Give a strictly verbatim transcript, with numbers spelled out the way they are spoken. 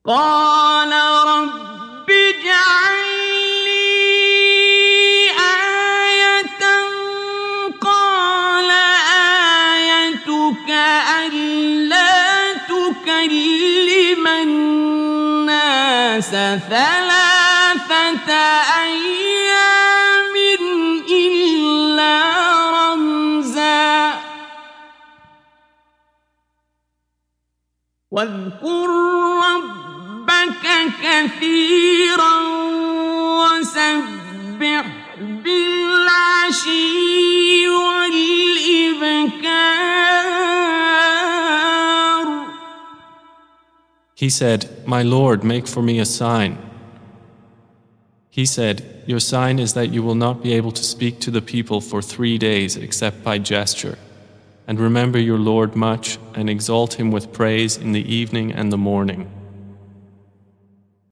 قال رب اجعل لي آية قال آيتك ألا تكلم الناس ثلاثة أيام إلا رمزا واذكر ربك كثيرا وسبح بالعشي والإبكار. He said, "My Lord, make for me a sign." He said, "Your sign is that you will not be able to speak to the people for three days except by gesture. And remember your Lord much and exalt him with praise in the evening and the morning."